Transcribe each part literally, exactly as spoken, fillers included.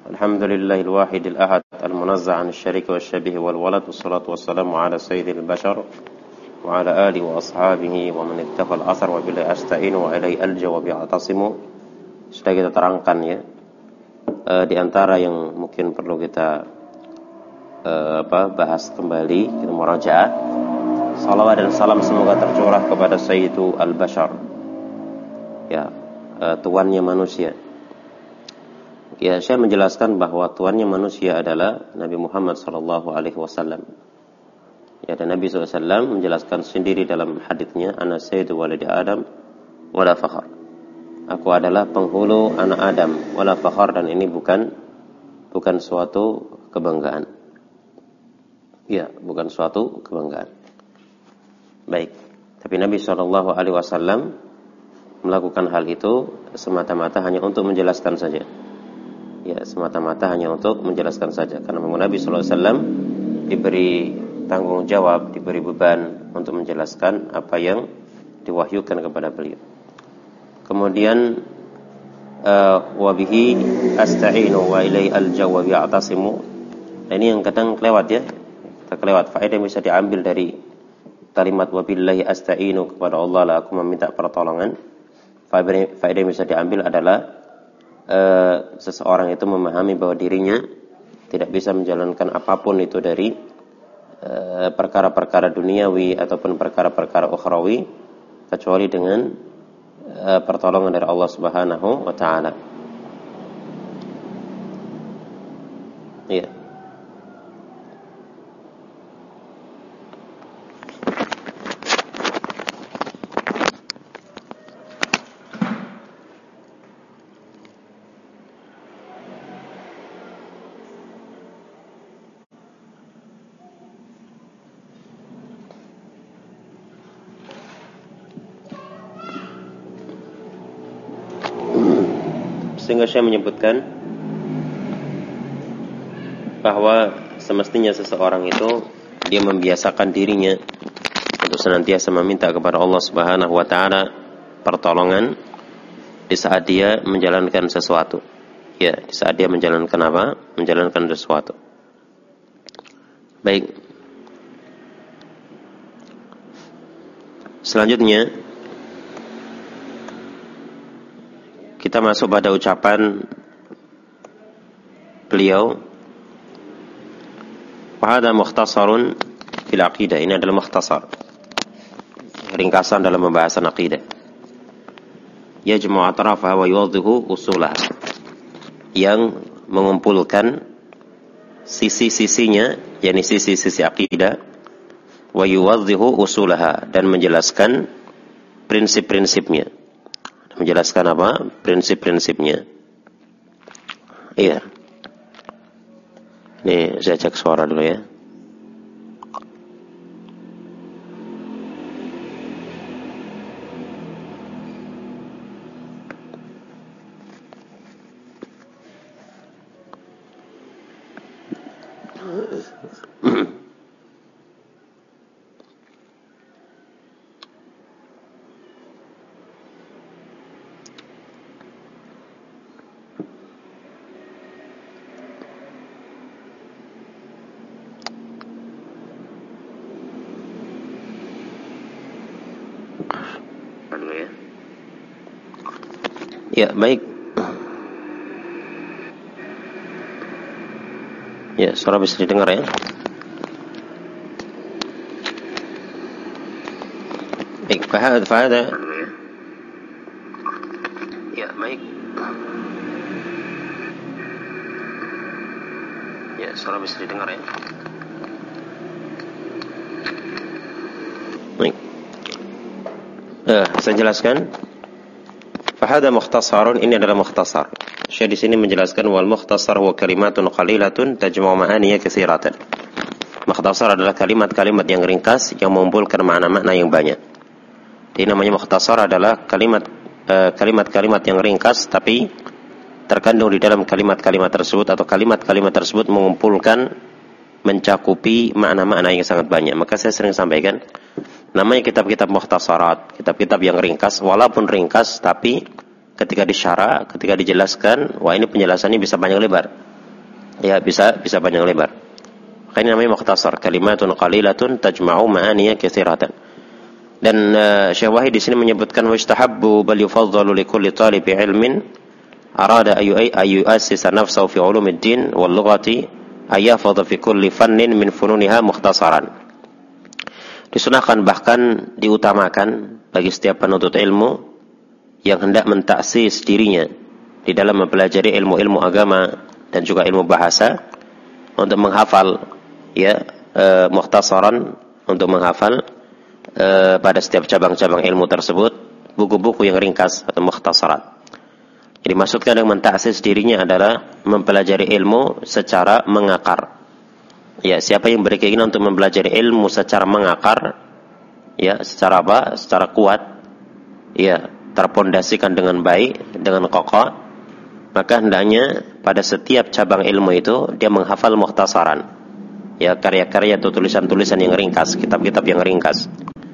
Alhamdulillahil wahidil ahad al-munazzah 'anil syariki wasyabih wal walad wassalatu wassalamu ala sayyidil bashar wa ala alihi wa ashabihi wa man ittakhal athar wa billahi asta'inu wa ilaihi alja wa bi'atasimu. Sudah kita terangkan ya, e, di antara yang mungkin perlu kita e, apa bahas kembali, kita murajaah. Salawat dan salam semoga tercurah kepada Sayyidu al-Bashar, ya, e, tuannya manusia. Ya, saya menjelaskan bahwa tuannya manusia adalah Nabi Muhammad sallallahu alaihi wasallam. Ya, dan Nabi sallallahu alaihi wasallam menjelaskan sendiri dalam haditsnya, ana sayyidu waladi Adam wala fakhar. Aku adalah penghulu anak Adam wala fakhar, dan ini bukan bukan suatu kebanggaan. Ya, bukan suatu kebanggaan. Baik, tapi Nabi sallallahu alaihi wasallam melakukan hal itu semata-mata hanya untuk menjelaskan saja. Ya, semata-mata hanya untuk menjelaskan saja. Karena Nabi sallallahu alaihi wasallam diberi tanggung jawab, diberi beban untuk menjelaskan apa yang diwahyukan kepada beliau. Kemudian uh, wabihi asta'inu wa ilai alja wa bi'atasimu. Nah, ini yang kadang kelewat ya. Kita kelewat faedah yang bisa diambil dari kalimat wabillahi asta'inu, kepada Allah lah aku meminta pertolongan. Faedah yang bisa diambil adalah Uh, seseorang itu memahami bahwa dirinya tidak bisa menjalankan apapun itu dari uh, perkara-perkara duniawi ataupun perkara-perkara ukhrawi kecuali dengan uh, pertolongan dari Allah Subhanahu wa taala. Iya. Sehingga saya menyebutkan bahwa semestinya seseorang itu dia membiasakan dirinya untuk senantiasa meminta kepada Allah Subhanahu wa taala pertolongan di saat dia menjalankan sesuatu. Ya, di saat dia menjalankan apa? Menjalankan sesuatu. Baik. Selanjutnya kita masuk pada ucapan beliau, wa hadha mukhtasarun fil aqidah. Ini adalah mukhtasar, ringkasan dalam pembahasan aqidah. Yajma'u atrafaha wa yuwaddihu usulaha, yang mengumpulkan sisi-sisinya, yakni sisi-sisi aqidah, wa yuwaddihu usulaha, dan menjelaskan prinsip-prinsipnya. Menjelaskan apa? Prinsip-prinsipnya. Iya. Nih, saya cek suara dulu ya. Ya, baik. Ya, suara bisa didengar ya. Baik, fahad, fahad. Ya, baik. Ya, suara bisa didengar ya. Baik. Eh, saya jelaskan. Fahada mukhtasarun, ini adalah mukhtasar. Syekh di sini menjelaskan wal mukhtasar huwa kalimatun qalilatun tajma'u ma'aniya katsiratan. Mukhtasar adalah kalimat-kalimat yang ringkas yang mengumpulkan makna-makna yang banyak. Jadi namanya mukhtasar adalah kalimat uh, kalimat-kalimat yang ringkas tapi terkandung di dalam kalimat-kalimat tersebut atau kalimat-kalimat tersebut mengumpulkan, mencakupi makna-makna yang sangat banyak. Maka saya sering sampaikan, namanya kitab-kitab mukhtasarat, kitab-kitab yang ringkas, walaupun ringkas, tapi ketika disyarah, ketika dijelaskan, wah ini penjelasannya bisa panjang lebar. Ya, bisa bisa panjang lebar. Ini namanya mukhtasar, kalimatun qalilatun tajma'u ma'aniya katsiratan. Dan uh, Syekh Wahid di sini menyebutkan wastahabbu bal yufaddalu likulli talibi ilmin arada ayu ayu assisa nafsahu fi ulumiddin wal lughati ayafadha fi kulli fannin min fununiha mukhtasaran. Disunahkan, bahkan diutamakan bagi setiap penuntut ilmu yang hendak mentaksis dirinya di dalam mempelajari ilmu-ilmu agama dan juga ilmu bahasa untuk menghafal ya e, mukhtasaran, untuk menghafal e, pada setiap cabang-cabang ilmu tersebut buku-buku yang ringkas atau mukhtasarat. Jadi maksudnya dengan mentaksis dirinya adalah mempelajari ilmu secara mengakar. Ya, siapa yang berkeinginan untuk mempelajari ilmu secara mengakar, ya, secara apa? Secara kuat, ya, terpondasikan dengan baik, dengan kokoh, maka hendaknya pada setiap cabang ilmu itu dia menghafal mukhtasaran, ya, karya-karya atau tulisan-tulisan yang ringkas, kitab-kitab yang ringkas.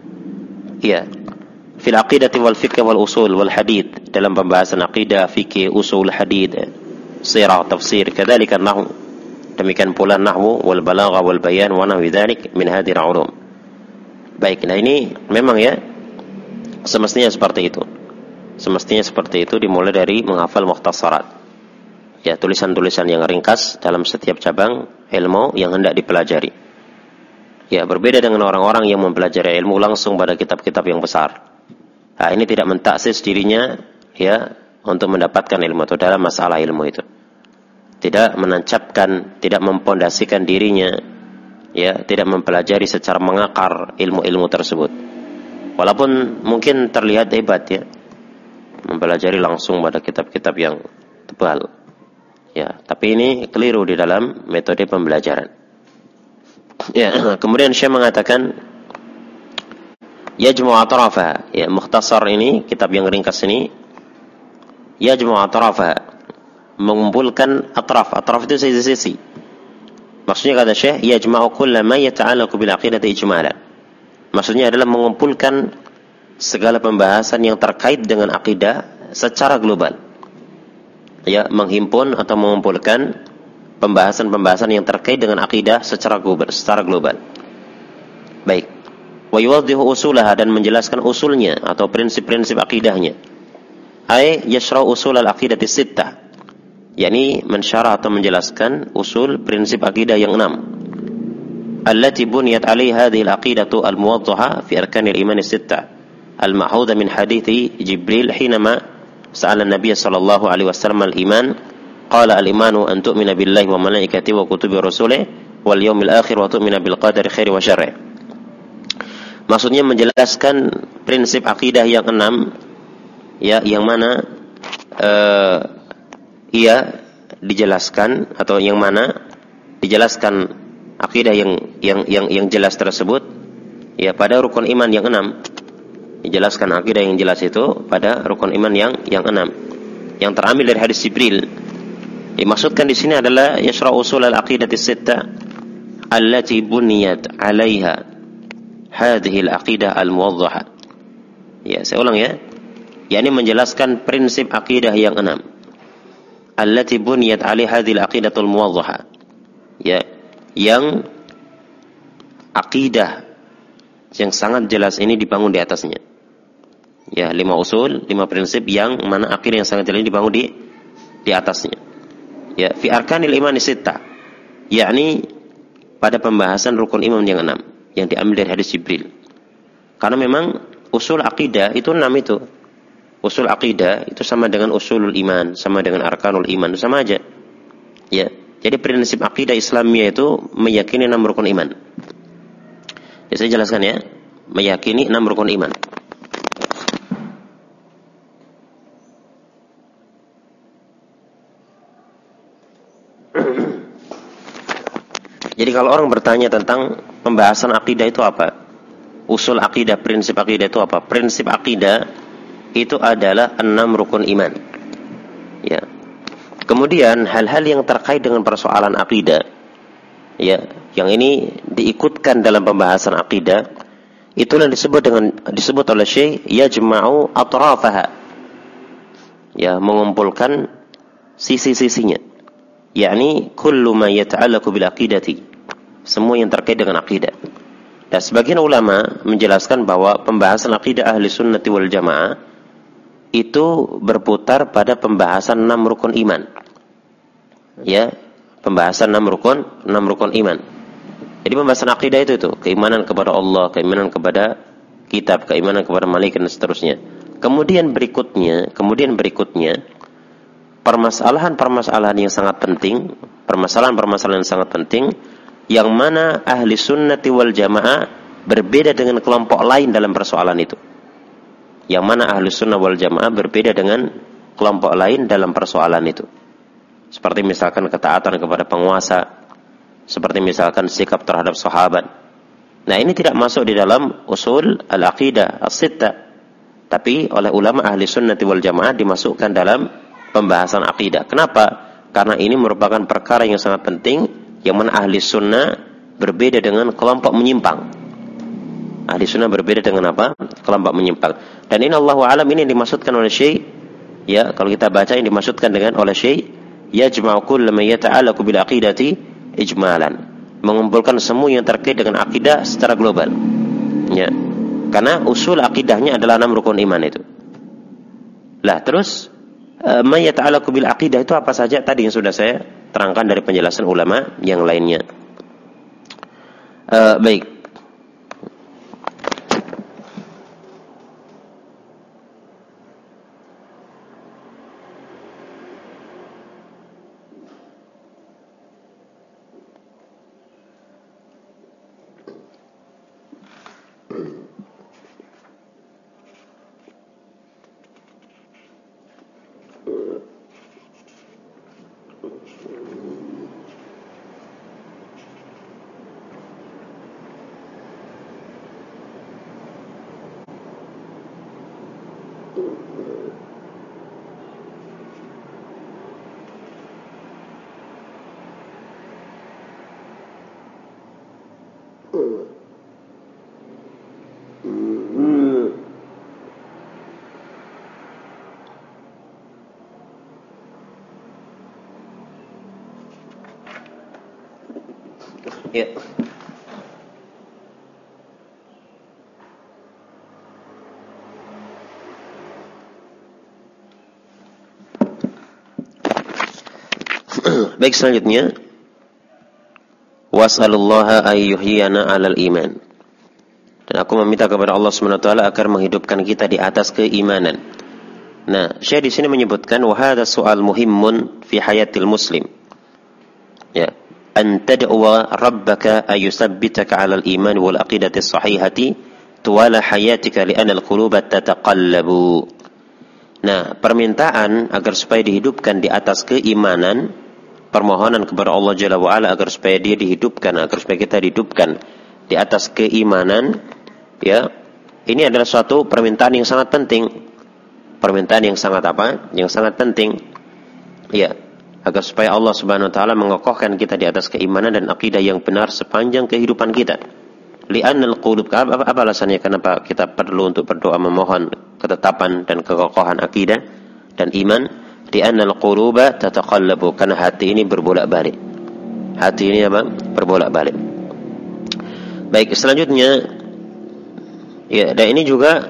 Ya, fil aqidati wal fiqh wal usul wal hadith, dalam pembahasan aqidah, fikih, usul, hadith, sirah, tafsir, kadzalika nahwu, demikian pula nahwu wal balaghah wal bayan wa nahwi dzalik min hadhihi al-ulum. Baik, nah ini memang ya semestinya seperti itu. Semestinya seperti itu, dimulai dari menghafal mukhtasarat. Ya, tulisan-tulisan yang ringkas dalam setiap cabang ilmu yang hendak dipelajari. Ya, berbeda dengan orang-orang yang mempelajari ilmu langsung pada kitab-kitab yang besar. Nah, ini tidak mentaksis dirinya ya untuk mendapatkan ilmu atau dalam masalah ilmu itu. Tidak menancapkan, tidak mempondasikan dirinya, ya, tidak mempelajari secara mengakar ilmu-ilmu tersebut. Walaupun mungkin terlihat hebat ya, mempelajari langsung pada kitab-kitab yang tebal, ya, tapi ini keliru di dalam metode pembelajaran. Ya, kemudian Syekh mengatakan, yajmu' atrafa, ya, mukhtasar ini, kitab yang ringkas ini, yajmu' atrafa, mengumpulkan atraf. Atraf itu sisi-sisi. Maksudnya kata Syekh, yajma'u kulla ma yata'allaqu bil aqidati ijmalan. Maksudnya adalah mengumpulkan segala pembahasan yang terkait dengan akidah secara global. Ya, menghimpun atau mengumpulkan pembahasan-pembahasan yang terkait dengan akidah secara global, secara global. Baik. Wa yuwaddihu usulaha, dan menjelaskan usulnya atau prinsip-prinsip akidahnya. Ai yashra'u usul al-aqidati sittah, yakni mensyarah atau menjelaskan usul prinsip akidah yang enam. Allati buniyat 'alaiha hadhihi al-aqidatu al-muwaddaha fi arkanil iman as-sittah al-ma'hudha min hadithi Jibril hinama sa'ala an-nabiy sallallahu alaihi wasallam al-iman qala al-imanu an tu'mina billahi wa malaikatihi wa kutubihi wa rusulihi wal yawmil akhir wa tu'mina bil qadari khairi wa syarri. Maksudnya menjelaskan prinsip akidah yang enam, ya, yang mana uh, ia dijelaskan atau yang mana dijelaskan akidah yang yang yang yang jelas tersebut, ya, pada rukun iman yang enam. Dijelaskan akidah yang jelas itu pada rukun iman yang yang enam, yang terambil dari hadis Jibril. Dimaksudkan di sini adalah yasra usul al-aqidati sittah allati buniyat 'alaiha hadhihi al-aqidah al-muwaddaha. Ya, saya ulang ya. yakni menjelaskan prinsip akidah yang enam. Allati buniyat 'alaiha hadhihi al-aqidatul muwaddaha. Ya, yang akidah yang sangat jelas ini dibangun di atasnya. Ya, lima usul, lima prinsip yang mana akidah yang sangat jelas ini dibangun di di atasnya. Ya, fi arkanil iman sittah, yakni pada pembahasan rukun iman yang enam yang diambil dari hadis Jibril. Karena memang usul akidah itu enam itu. Usul akidah itu sama dengan usulul iman, sama dengan arkanul iman, sama aja. Ya, jadi prinsip akidah Islamiyah itu meyakini enam rukun iman. Ya, saya jelaskan ya, meyakini enam rukun iman. Jadi kalau orang bertanya tentang pembahasan akidah itu apa? Usul akidah, prinsip akidah itu apa? Prinsip akidah itu adalah enam rukun iman. Ya. Kemudian hal-hal yang terkait dengan persoalan akidah, ya, yang ini diikutkan dalam pembahasan akidah, itulah disebut dengan disebut oleh Syekh yajma'u atrafaha. Ya, mengumpulkan sisi-sisinya. yakni kullu ma yata'allaqu bil aqidati, semua yang terkait dengan akidah. Dan sebagian ulama menjelaskan bahwa pembahasan akidah ahli sunnati wal jamaah itu berputar pada pembahasan enam rukun iman. Ya, pembahasan enam rukun, enam rukun iman. Jadi pembahasan akidah itu itu keimanan kepada Allah, keimanan kepada kitab, keimanan kepada malaikat dan seterusnya. Kemudian berikutnya, kemudian berikutnya permasalahan-permasalahan yang sangat penting, permasalahan-permasalahan yang sangat penting yang mana ahli sunnati wal jamaah berbeda dengan kelompok lain dalam persoalan itu. Yang mana ahli sunnah wal jamaah berbeda dengan kelompok lain dalam persoalan itu. Seperti misalkan ketaatan kepada penguasa, seperti misalkan sikap terhadap sahabat. Nah, ini tidak masuk di dalam usul al-aqidah as-sittah, tapi oleh ulama ahli sunnati wal jamaah dimasukkan dalam pembahasan aqidah. Kenapa? Karena ini merupakan perkara yang sangat penting, yang mana ahli sunnah berbeda dengan kelompok menyimpang. Ahli sunnah berbeda dengan apa? Kelompok menyimpang. Dan ini Allahu a'lam, ini dimaksudkan oleh Syekh, ya, kalau kita baca yang dimaksudkan dengan oleh Syekh, yajma'u kullu ma yata'allaqu bil aqidati ijmalan, mengumpulkan semua yang terkait dengan akidah secara global. Ya. Karena usul akidahnya adalah enam rukun iman itu. Lah, terus ma yata'allaqu bil aqidah itu apa saja? Tadi yang sudah saya terangkan dari penjelasan ulama yang lainnya. Uh, baik. Ya. Baik, selanjutnya was'alullaha ayyuhyana 'alal iman. Dan aku meminta kepada Allah Subhanahu wa taala agar menghidupkan kita di atas keimanan. Nah, Syekh di sini menyebutkan wa hadha su'al muhimmun fi hayatil muslim. Ya, an tad'uwa rabbaka ayusabbitaka 'alal iman wal aqidati as-sahihati tuwala hayatika li'anna al-quluba tataqallabu. Nah, permintaan agar supaya dihidupkan di atas keimanan, permohonan kepada Allah Jalla wa Ala agar supaya dia dihidupkan, agar supaya kita dihidupkan di atas keimanan, ya. Ini adalah suatu permintaan yang sangat penting. Permintaan yang sangat apa? Yang sangat penting. Ya, agar supaya Allah Subhanahu wa taala mengokohkan kita di atas keimanan dan akidah yang benar sepanjang kehidupan kita. Li'annal qulub, apa, apa alasannya kenapa kita perlu untuk berdoa memohon ketetapan dan kekokohan akidah dan iman? Li'annal quluba tataqallabu, karena hati ini berbolak-balik. Hati ini apa? Berbolak-balik. Baik, selanjutnya ya, dan ini juga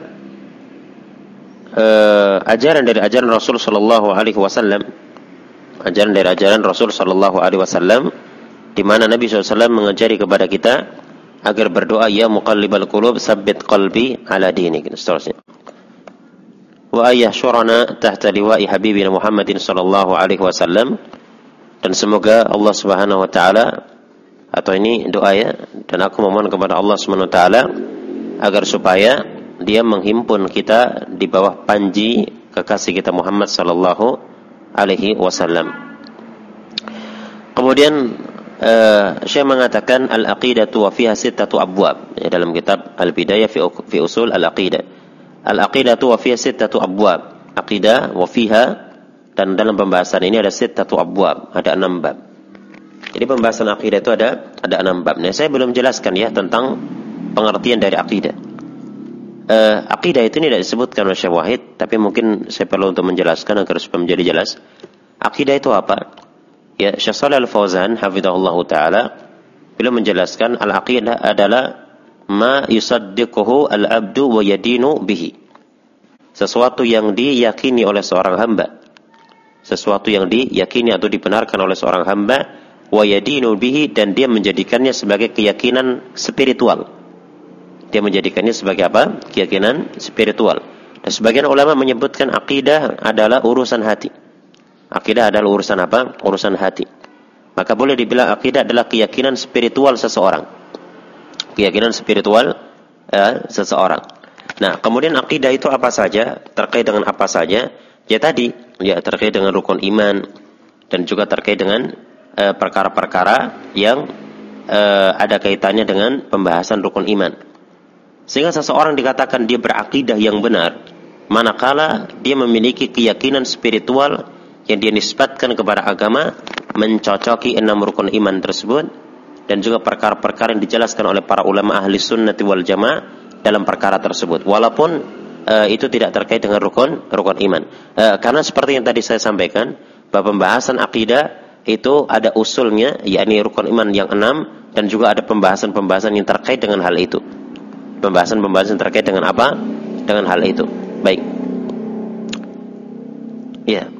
uh, ajaran dari ajaran Rasul sallallahu alaihi wasallam. Ajaran dari ajaran Rasul sallallahu alaihi wasallam, di mana Nabi sallallahu alaihi wasallam mengajari kepada kita agar berdoa, ya muqallibal qulub tsabbit qalbi ala dinik, dan seterusnya. Wa ayyahsyurana tahta liwa'i habibina Muhammadin sallallahu alaihi wasallam, dan semoga Allah Subhanahu wa taala, atau ini doa ya, dan aku memohon kepada Allah Subhanahu wa taala agar supaya dia menghimpun kita di bawah panji kekasih kita Muhammad sallallahu alaihi wasallam. Kemudian uh, Syekh mengatakan al-aqidatu wa fiha sittatu abwab, ya, dalam kitab Al-Bidayah fi, fi usul al-aqidah. Al-aqidatu wa fiha sittatu abwab. Aqidah wa fiha, dan dalam pembahasan ini ada sittatu abwab, ada enam bab. Jadi pembahasan aqidah itu ada ada enam bab. Nah, saya belum jelaskan ya tentang pengertian dari aqidah. Uh, aqidah itu tidak disebutkan oleh Syekh Wahid, tapi mungkin saya perlu untuk menjelaskan agar supaya menjadi jelas. Aqidah itu apa? Ya, Syekh Shalih Al-Fauzan hafizahullah taala beliau menjelaskan al-aqidah adalah ma yusaddiquhu al-abdu wa yadinu bihi. Sesuatu yang diyakini oleh seorang hamba. Sesuatu yang diyakini atau dibenarkan oleh seorang hamba wa yadinu bihi, dan dia menjadikannya sebagai keyakinan spiritual. Dia menjadikannya sebagai apa? Keyakinan spiritual. Dan sebagian ulama menyebutkan akidah adalah urusan hati. Akidah adalah urusan apa? Urusan hati. Maka boleh dibilang akidah adalah keyakinan spiritual seseorang. Keyakinan spiritual eh, seseorang. Nah, kemudian akidah itu apa saja? Terkait dengan apa saja? Ya tadi, ya terkait dengan rukun iman, dan juga terkait dengan eh, perkara-perkara yang eh, ada kaitannya dengan pembahasan rukun iman. Sehingga seseorang dikatakan dia berakidah yang benar manakala dia memiliki keyakinan spiritual yang dia nisbatkan kepada agama, mencocoki enam rukun iman tersebut, dan juga perkara-perkara yang dijelaskan oleh para ulama ahli sunnati wal jamaah dalam perkara tersebut, walaupun uh, itu tidak terkait dengan rukun rukun iman. Uh, karena seperti yang tadi saya sampaikan, bahwa pembahasan akidah itu ada usulnya, yakni rukun iman yang enam, dan juga ada pembahasan-pembahasan yang terkait dengan hal itu. Pembahasan-pembahasan terkait dengan apa? Dengan hal itu. Baik. Ya.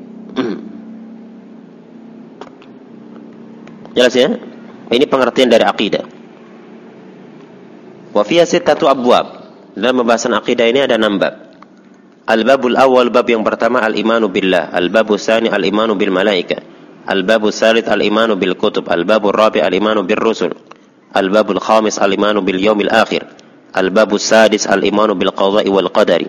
Jelas ya? Ini pengertian dari akidah. Wa fiha sittatu abwab. Dalam pembahasan akidah ini ada enam bab. Al-babul awal, bab yang pertama al-imanu billah. Al-babu tsani al-imanu bil malaika. Al-babu tsalits al-imanu bil kutub. Al-babu rabi' al-imanu bir rusul. Al-babul khamis al-imanu bil yaumil akhir. Al-babu sadis al-imanu bil qada'i wal qadari.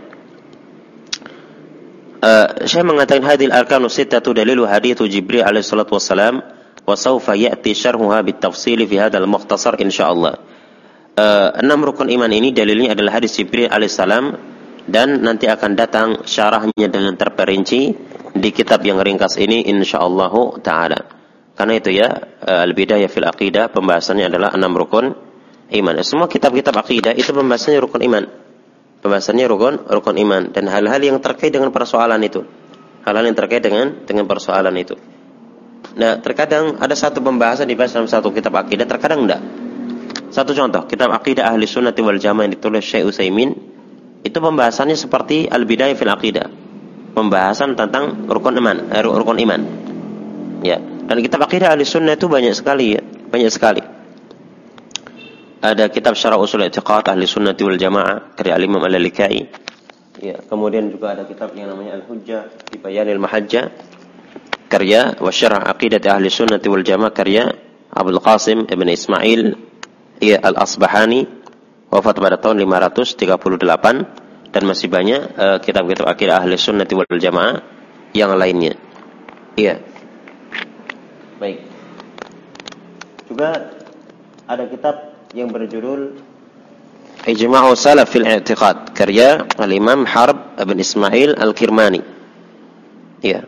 Uh, saya mengatakan hadil arkanu sittatu dalilu hadithu Jibril alaihi salatu wassalam wa sawfa ya'ti syarhuha bitafsili fi hadzal mukhtasar insyaallah. Uh, enam rukun iman ini dalilnya adalah hadis Jibril alaihi salam, dan nanti akan datang syarahnya dengan terperinci di kitab yang ringkas ini insyaallah taala. Karena itu ya, uh, al-bidayah fil aqidah, pembahasannya adalah enam rukun iman. Semua kitab-kitab aqidah itu pembahasannya rukun iman. Pembahasannya rukun rukun iman, dan hal-hal yang terkait dengan persoalan itu. Hal-hal yang terkait dengan dengan persoalan itu. Nah, terkadang ada satu pembahasan dibahas dalam satu kitab akidah, terkadang enggak. Satu contoh, kitab akidah ahli sunnati wal jamaah yang ditulis Syekh Utsaimin, itu pembahasannya seperti al-bidayah fil aqidah. Pembahasan tentang rukun iman, eh, rukun iman. Ya, dan kitab akidah ahli sunnah itu banyak sekali ya, banyak sekali. Ada kitab Syarah Ushul I'tiqad Ahli Sunnati wal Jamaah karya Al-Imam Al-Lalikai. Ya, kemudian juga ada kitab yang namanya Al-Hujjah fi Bayanil Mahajjah karya wa Syarah Aqidat Ahli Sunnati wal Jamaah karya Abdul Qasim Ibn Ismail ya Al-Asbahani, wafat pada tahun lima ratus tiga puluh delapan, dan masih banyak uh, kitab-kitab akidah Ahli Sunnati wal Jamaah yang lainnya. Iya. Baik. Juga ada kitab yang berjudul Ijma'u Salaf fil I'tiqad karya Al-Imam Harb Ibn Ismail Al-Kirmani. Ya.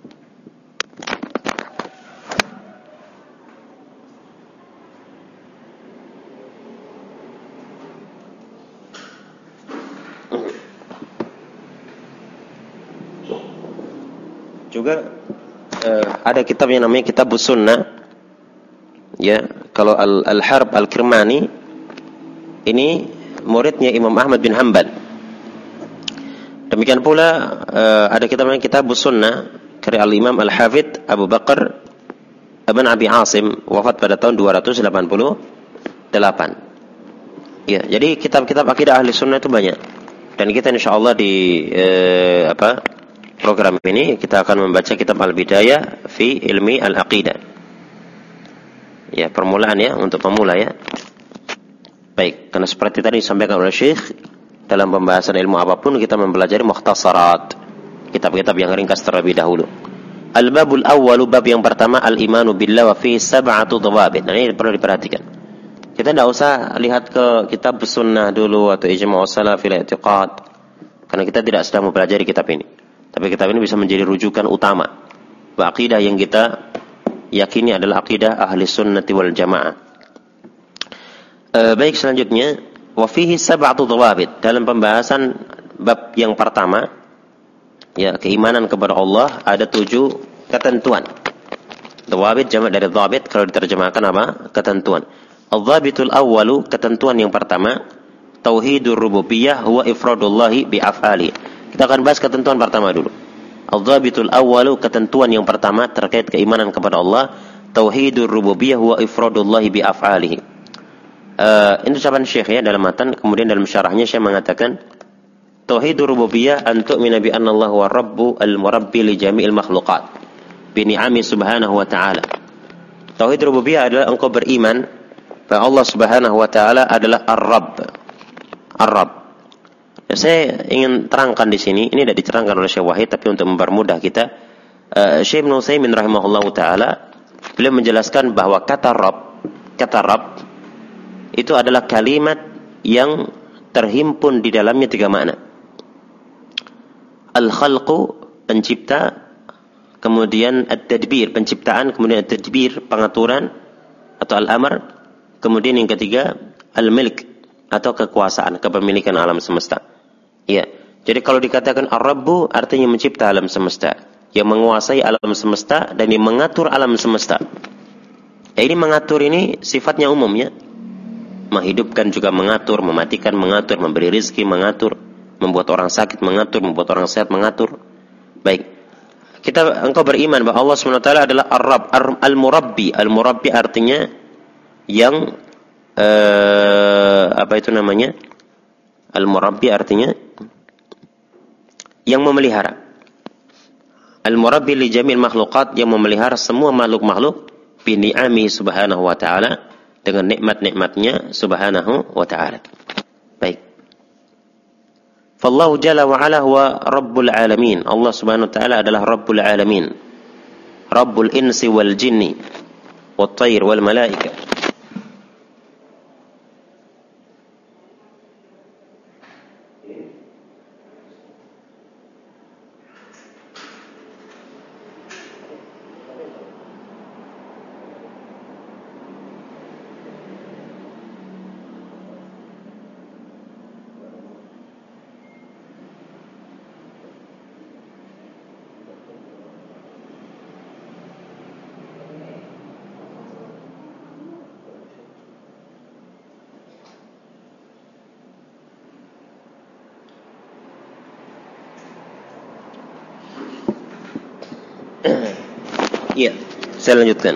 Juga uh, ada kitab yang namanya Kitabus Sunnah. Ya, kalau Al- Al-Harb Al-Kirmani ini muridnya Imam Ahmad bin Hanbal. Demikian pula uh, ada kitab namanya Kitabus Sunnah karya Al-Imam Al-Hafidh Abu Bakar Ibn Abi Asim, wafat pada tahun dua ratus delapan puluh delapan. Ya, jadi kitab-kitab akidah ahli sunnah itu banyak. Dan kita insyaallah di uh, apa program ini kita akan membaca kitab Al-Bidayah fi Ilmi Al-Aqidah. Ya, permulaan ya, untuk pemula ya. Baik, karena seperti tadi disampaikan oleh Syekh, dalam pembahasan ilmu apapun kita mempelajari mukhtasarat, kitab-kitab yang ringkas terlebih dahulu. Al-babul awwalu, bab yang pertama, al-imanu billah wa fi sab'atu dhawabit. Nah, ini perlu diperhatikan. Kita tidak usah lihat ke kitab sunnah dulu atau ijma'u salaf fil i'tiqad, karena kita tidak sedang mempelajari kitab ini. Tapi kitab ini bisa menjadi rujukan utama bahwa akidah yang kita yakini adalah akidah ahli sunnati wal jamaah. E, baik, selanjutnya wa fihi sab'atu dhawabit, dalam pembahasan bab yang pertama ya, keimanan kepada Allah, ada tujuh ketentuan. Dawabit jamak dari dhabit, kalau diterjemahkan apa? Ketentuan. Al-dhabitul awwalu, ketentuan yang pertama, tauhidur rububiyah huwa ifradullahi bi'af'ali. Kita akan bahas ketentuan pertama dulu. Al-dhabitul awwalu, ketentuan yang pertama terkait keimanan kepada Allah, tauhidur rububiyah huwa ifradullahi bi'af'alihi. Uh, ini ucapan Syekh ya dalam matan. Kemudian dalam syarahnya Syekh mengatakan, tauhidur rububiyah an tu'mina bi anna Allah huwa rabbu al-murabbi li jami'il makhluqat bi ni'ami subhanahu wa ta'ala. Tauhid rububiyah adalah engkau beriman bahwa Allah Subhanahu wa ta'ala adalah Ar-Rabb. Ar-Rabb. Ya, saya ingin terangkan di sini, ini tidak diterangkan oleh Syekh Wahid, tapi untuk mempermudah kita, uh, Syekh Ibnu Utsaimin rahimahullahu taala beliau menjelaskan bahwa kata Rabb, kata Rabb itu adalah kalimat yang terhimpun di dalamnya tiga makna. Al-khalqu, pencipta, kemudian at-tadbir, penciptaan, kemudian at-tadbir, pengaturan atau al-amr, kemudian yang ketiga al-milk atau kekuasaan, kepemilikan alam semesta. Ya. Jadi kalau dikatakan Ar-Rabbu artinya mencipta alam semesta, yang menguasai alam semesta dan yang mengatur alam semesta. Ya, ini mengatur ini sifatnya umum ya. Menghidupkan juga mengatur, mematikan mengatur, memberi rezeki mengatur, membuat orang sakit mengatur, membuat orang sehat mengatur. Baik. Kita engkau beriman bahwa Allah subhanahu wa taala adalah Ar-Rabb, Al-Murabbi. Al-Murabbi artinya yang eh, apa itu namanya? Al-Murabbi artinya yang memelihara. Al-Murabbi li jamil makhluqat, yang memelihara semua makhluk-makhluk bi ni'ami subhanahu wa ta'ala, dengan nikmat-nikmatnya subhanahu wa ta'ala. Baik. Fallahu jalla wa ala huwa rabbul alamin. Allah subhanahu wa ta'ala adalah rabbul alamin. Rabbul insi wal jinni wat tayr wal malaika. Ya, saya lanjutkan.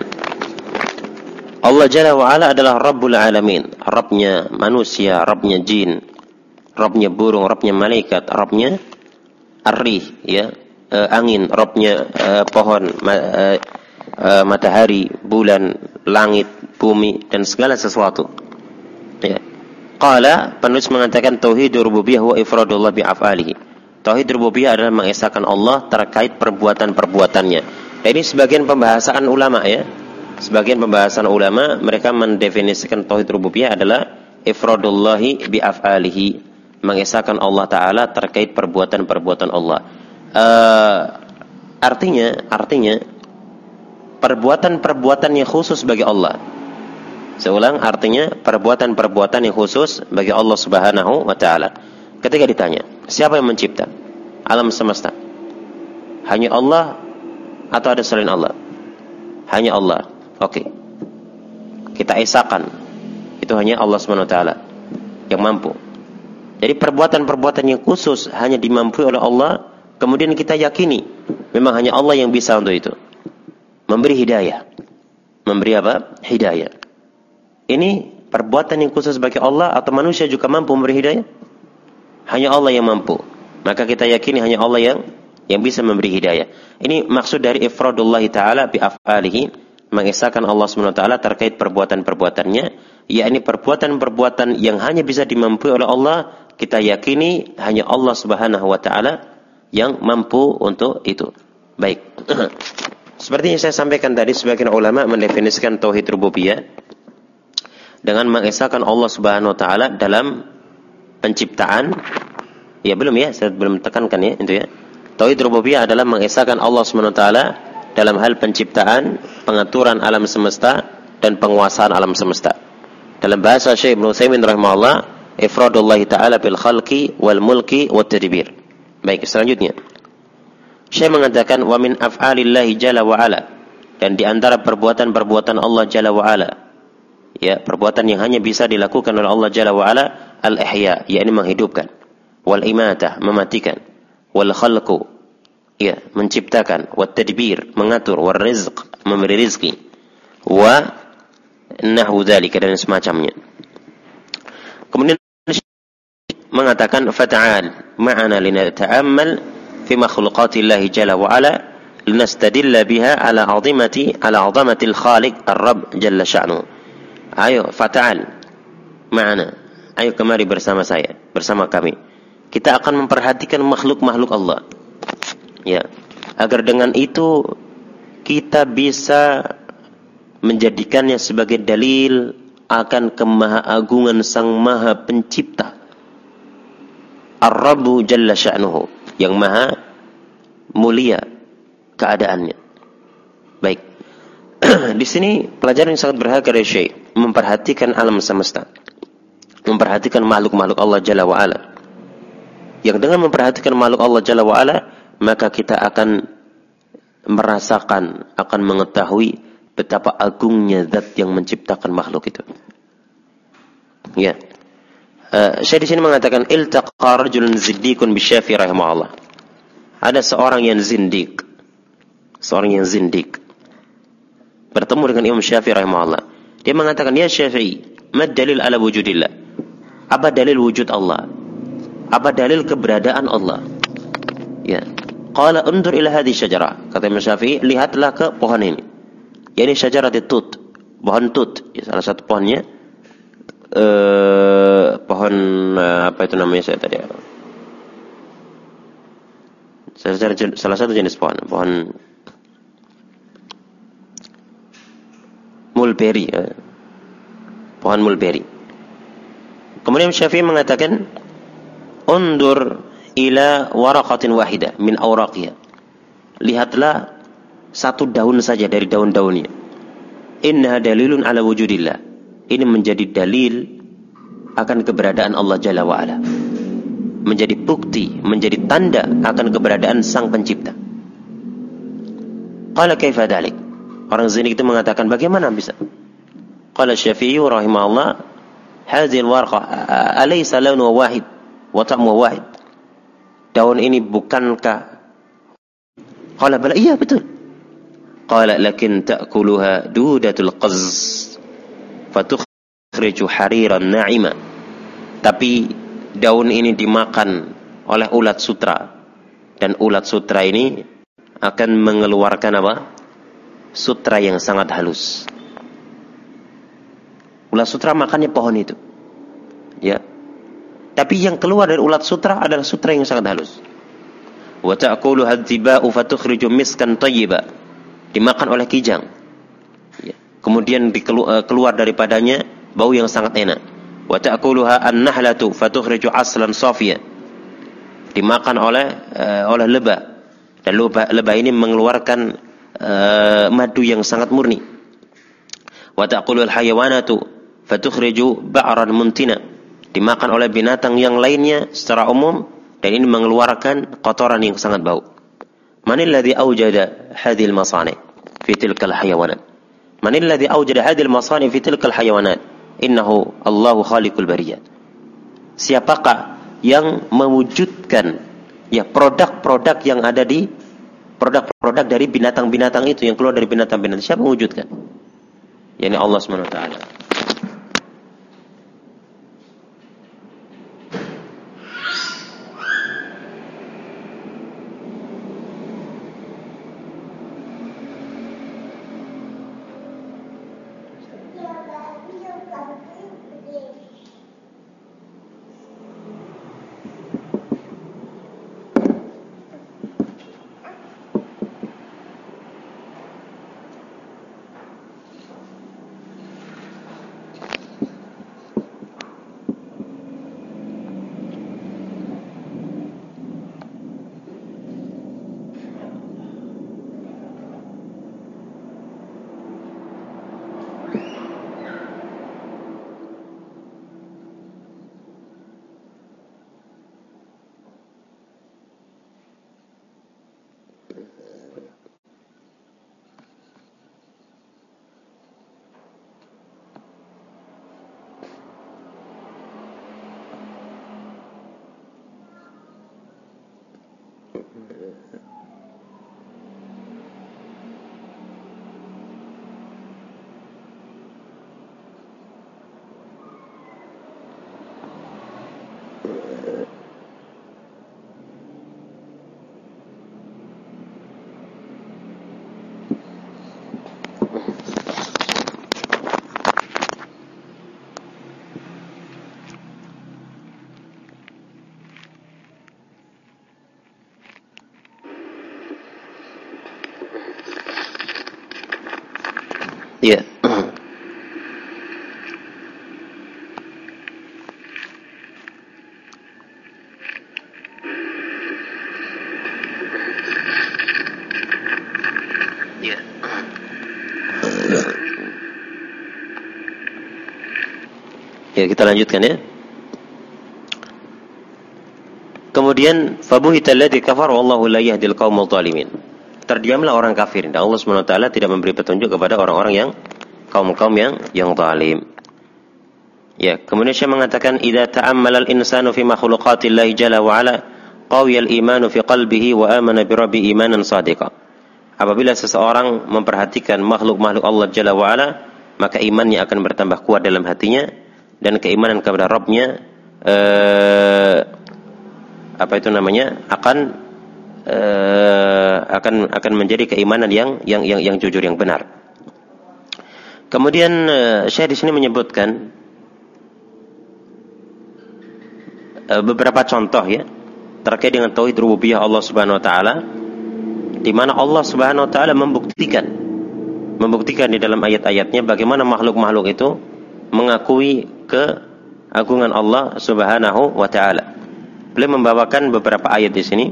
Allah Jalla wa'ala adalah Rabbul Alamin, Rabbnya manusia, Rabbnya jin, Rabbnya burung, Rabbnya malaikat, Rabbnya ar-rih, ya, e, angin, Rabbnya e, pohon, ma, e, e, matahari, bulan, langit, bumi, dan segala sesuatu. Ya. Qala, penulis mengatakan tauhidur rububiyah wa ifradullah bi'af'alihi. Tauhid rububiyah adalah mengesahkan Allah terkait perbuatan-perbuatannya. Ini sebagian pembahasan ulama ya. Sebagian pembahasan ulama mereka mendefinisikan tauhid rububiyah adalah ifradullahi bi'af'alihi, mengesahkan Allah taala terkait perbuatan-perbuatan Allah. Uh, artinya artinya perbuatan-perbuatan yang khusus bagi Allah. Saya ulang, artinya perbuatan-perbuatan yang khusus bagi Allah Subhanahu wa taala. Ketika ditanya, siapa yang mencipta alam semesta? Hanya Allah atau ada selain Allah? Hanya Allah. Oke. Okay. Kita esahkan itu hanya Allah Subhanahu wa taala yang mampu. Jadi perbuatan-perbuatan yang khusus hanya dimampu oleh Allah, kemudian kita yakini memang hanya Allah yang bisa untuk itu. Memberi hidayah. Memberi apa? Hidayah. Ini perbuatan yang khusus bagi Allah atau manusia juga mampu memberi hidayah? Hanya Allah yang mampu. Maka kita yakini hanya Allah yang yang bisa memberi hidayah. Ini maksud dari ifradullah ta'ala bi'af'alihi, mengesahkan Allah subhanahu wa ta'ala terkait perbuatan-perbuatannya, yakni perbuatan-perbuatan yang hanya bisa dimampu oleh Allah, kita yakini hanya Allah subhanahu wa ta'ala yang mampu untuk itu. Baik. Seperti yang saya sampaikan tadi, sebagian ulama mendefinisikan tauhid rububiyah dengan mengesahkan Allah subhanahu wa ta'ala dalam penciptaan. Ya belum ya, saya belum tekankan ya itu ya. Tauhid rububiyah adalah mengesahkan Allah subhanahu wa taala dalam hal penciptaan, pengaturan alam semesta, dan penguasaan alam semesta. Dalam bahasa Syekh Ibnu Utsaimin rahimahullah, ifradullah ta'ala bil khalqi wal mulki wat tadbir. Baik, selanjutnya Syekh mengatakan wa min af'alillahi jalla wa ala Dan di antara perbuatan-perbuatan Allah Jalla wa Ala, ya, perbuatan yang hanya bisa dilakukan oleh Allah Jalla wa Ala, al-ihya, yakni menghidupkan, wal imatah, mematikan, wal khalqu, ya, menciptakan, wat tadbir, mengatur, wal rizq, memberi rizki, wa nahu dzalika, dan semacamnya. Kemudian mengatakan fata'al ma'ana linata'ammal fi makhluqatillah Jalla wa Ala linastadilla biha ala 'azimati ala 'azamatil khaliq ar-rabb jalla sya'nu. Ayo fata'al ma'ana, ayo kemari bersama saya, bersama kami. Kita akan memperhatikan makhluk-makhluk Allah. Ya, agar dengan itu kita bisa menjadikannya sebagai dalil akan kemahaagungan Sang Maha Pencipta Ar-Rabbu Jalla Sya'nuhu, yang maha mulia keadaannya. Baik. Di sini pelajaran yang sangat berharga dari Syekh, memperhatikan alam semesta, memperhatikan makhluk-makhluk Allah Jalla wa Ala. Yang dengan memperhatikan makhluk Allah Jalla wa Ala, maka kita akan merasakan, akan mengetahui betapa agungnya zat yang menciptakan makhluk itu. Ya. Uh, Syekh di sini mengatakan iltaqa rajulun zindiqun bisyafi rahimahullah. Ada seorang yang zindik, seorang yang zindik bertemu dengan Imam Syafi'i rahimahullah. Dia mengatakan, ya Syafi'i, mad dalil ala wujudillah? Apa dalil wujud Allah? Apa dalil keberadaan Allah? Ya. Qala undur ila hadhihi syajarah. Kata Imam Syafi'i, lihatlah ke pohon ini. Yani syajaratut tut, pohon tut, ya, salah satu pohonnya. Uh, pohon uh, apa itu namanya saya tadi? Salah, salah satu jenis pohon, pohon mulberry, uh, pohon mulberry. Kemudian Syafi'i mengatakan, undur ila waraqatin wahidah min awraqiha. Lihatlah satu daun saja dari daun-daunnya. Innaha dalilun ala wujudillah. Ini menjadi dalil akan keberadaan Allah Jalla wa Ala. Menjadi bukti, menjadi tanda akan keberadaan Sang Pencipta. Qala kaifa dzalik? Orang zindik itu mengatakan, bagaimana bisa? Qala Syafi'i rahimahullah, hadhihi al-warqa alaysa launu wahid wa ta'mu wahid? Daun ini bukankah? Qala bala, iya betul. Qala lakin ta'kuluha dudatul qaz fatukhriju hariran na'ima. Tapi daun ini dimakan oleh ulat sutra, dan ulat sutra ini akan mengeluarkan apa? Sutra yang sangat halus. Ulat sutra makannya pohon itu, ya. Tapi yang keluar dari ulat sutra adalah sutra yang sangat halus. Wa ta'kulu hadziba'u fatukhriju miskan thayyiba. Dimakan oleh kijang, ya. Kemudian keluar daripadanya bau yang sangat enak. Wa ta'kuluha an-nahlatu fatukhriju aslan safiya. Dimakan oleh uh, oleh lebah, dan lebah, lebah ini mengeluarkan uh, madu yang sangat murni. Wa ta'kulul hayawanatu fatukhriju ba'ran muntina. Dimakan oleh binatang yang lainnya secara umum, dan ini mengeluarkan kotoran yang sangat bau. Manil ladzi awjada hadhil masani' fi tilkal hayawanat? Manil ladzi awjada hadhil masani' fi tilkal hayawanat? Innahu Allahu khaliqul bariyat. Siapakah yang mewujudkan, ya, produk-produk yang ada di produk-produk dari binatang-binatang itu, yang keluar dari binatang-binatang? Siapa mewujudkan? Yani Allah Subhanahu wa taala. Ya. Ya. Ya, kita lanjutkan ya. Kemudian fabuhita alladzi kafara wallahu la yahdil qaumaz zalimin. Terdiamlah orang kafir dan Allah Subhanahu wa taala tidak memberi petunjuk kepada orang-orang yang kaum-kaum yang yang zalim. Ya, kemudian Syekh mengatakan idza ta'ammala al-insanu fi makhluqatillahi jalla wa ala qawiya al-imanu fi qalbihi wa amana bi rabbi imanan shadiqa. Apabila seseorang memperhatikan makhluk-makhluk Allah jalla wa ala, maka imannya akan bertambah kuat dalam hatinya dan keimanan kepada Rabb-nya eh, apa itu namanya akan uh, akan akan menjadi keimanan yang yang yang yang jujur, yang benar. Kemudian uh, Syekh di sini menyebutkan uh, beberapa contoh ya terkait dengan tauhid rububiyah Allah Subhanahu wa taala, di mana Allah Subhanahu wa taala membuktikan membuktikan di dalam ayat-ayatnya bagaimana makhluk-makhluk itu mengakui keagungan Allah Subhanahu wa taala. Beliau membawakan beberapa ayat di sini.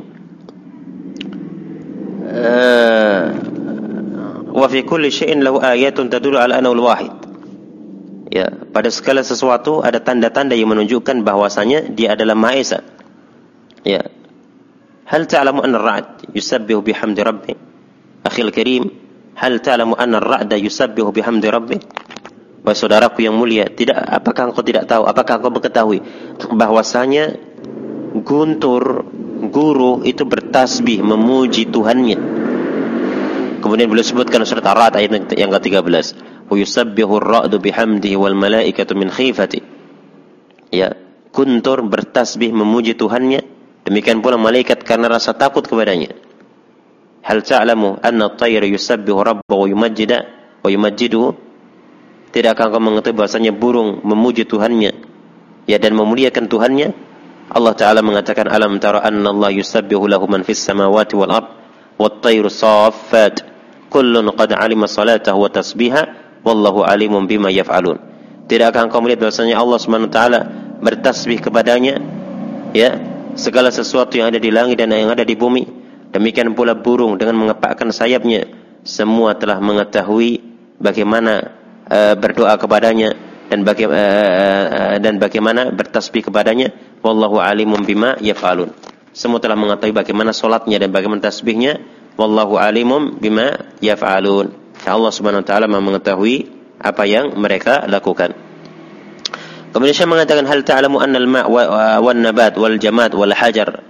Wa fi kulli syai'in lahu ayatun tadullu ala annahu al-wahid. Ya, pada segala sesuatu ada tanda-tanda yang menunjukkan bahwasanya dia adalah Maha Esa. Ya. Hal ta'lamu anna ar-ra'd yusabbihu bihamdi rabbih? Akhil karim, hal ta'lamu anna ar-ra'da yusabbihu bihamdi rabbih? Wahai saudaraku yang mulia, tidak apakah engkau tidak tahu, apakah engkau mengetahui bahwasanya guntur, guru itu bertasbih memuji Tuhannya. Kemudian beliau sebutkan surat Ar-Ra'd ayat yang ke tiga belas. Wa yusabbihu ar-ra'du bihamdihi wal malaikatu min khifati. Ya, guntur bertasbih memuji Tuhannya, demikian pula malaikat karena rasa takut kepadanya. Hal ta'lamu anna at-tayra yusabbihu rabbahu wa yumajjida wa yumajjiduhu? Tidakkah engkau mengetahui bahasanya burung memuji Tuhannya ya dan memuliakan Tuhannya? Allah Ta'ala mengatakan alam tara anna Allah yusabbihu lahu man fis samawati wal ard wat tayru saffat kullun qad alima salatahu wa tasbiha wallahu alimun bima yaf'alun. Tidakkah engkau melihat bahwasanya Allah Subhanahu wa taala bertasbih kepadanya ya segala sesuatu yang ada di langit dan yang ada di bumi, demikian pula burung dengan mengepakkan sayapnya, semua telah mengetahui bagaimana uh, berdoa kepadanya dan bagaimana uh, dan bagaimana bertasbih kepadanya. Wallahu alimun bima yaf'alun. Semua telah mengetahui bagaimana salatnya dan bagaimana tasbihnya. Wallahu alimun bima yaf'alun. Allah Subhanahu wa taala mengetahui apa yang mereka lakukan. Kemudian saya mengatakan hal ta'lamu anna al-ma' wan nabat wal jamad wal hajar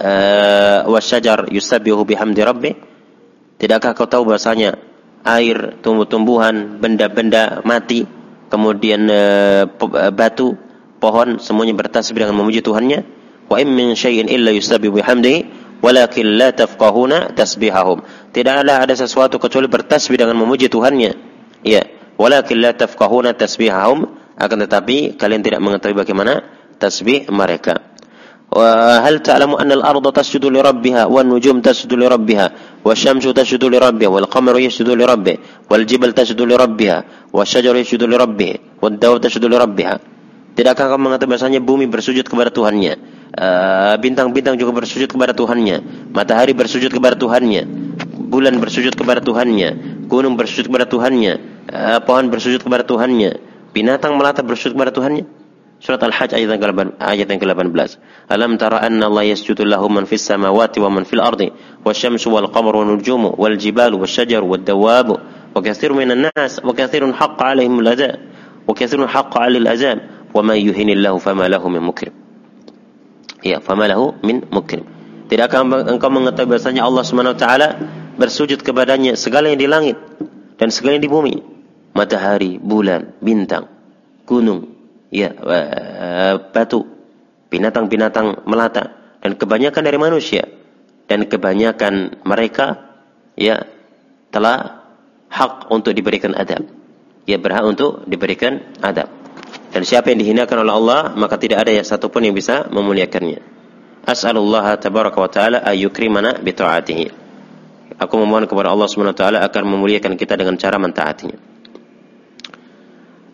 wasyajar yusabbihu bihamdi rabbih? Tidakkah kau tahu bahasanya air, tumbuh-tumbuhan, benda-benda mati, kemudian batu, pohon, semuanya bertasbih dengan memuji Tuhannya. Wa in min syai'in illa yusabbihu bihamdihi walakin la tafqahuna tasbihahum. Tidaklah ada sesuatu kecuali bertasbih dengan memuji Tuhannya. Ya, walakin la tafqahuna tasbihahum, akan tetapi kalian tidak mengetahui bagaimana tasbih mereka. Wa hal ta'lamu anna al-ardha tasjudu li rabbiha wan nujum tasjudu li rabbiha wasyamsu tasjudu li rabbiha wal qamaru yasjudu li rabbih wal jibal tasjudu li rabbiha wasyajaru yasjudu li rabbih wad dawab tasjudu li rabbiha? Tidakkah kamu mengatakan bahasanya bumi bersujud kepada Tuhannya, uh, bintang-bintang juga bersujud kepada Tuhannya, matahari bersujud kepada Tuhannya, bulan bersujud kepada Tuhannya, gunung bersujud kepada Tuhannya, uh, pohon bersujud kepada Tuhannya, binatang melata bersujud kepada Tuhannya? Surat Al-Hajj ayat yang ke-delapan, ayat yang ke-delapan belas. Alam tara anna Allah yasjudu lahu man fis samawati wa man fil ardi wasyamsu wal qamaru wan nujumu wal jibalu wasyajaru wad dawabu wa katsirun minan nas wa katsirun haqqa 'alaihim al-'adzab wa katsirun haqqa 'alal azab wa may yuhinillahu fama lahu min mukrim. Ya, fama lahu min mukrim. Tidakkah engkau mengetahui bahasanya Allah Subhanahu wa taala bersujud kepadanya segala yang di langit dan segala yang di bumi, matahari, bulan, bintang, gunung, ya, batu, binatang-binatang melata, dan kebanyakan dari manusia, dan kebanyakan mereka ya telah hak untuk diberikan adab, ya berhak untuk diberikan adab. Dan siapa yang dihinakan oleh Allah, maka tidak ada yang satupun yang bisa memuliakannya. As'alullah tabaraka wa ta'ala ayyukrimana bi ta'atihi. Aku memohon kepada Allah Subhanahu wa taala agar memuliakan kita dengan cara mentaatinya.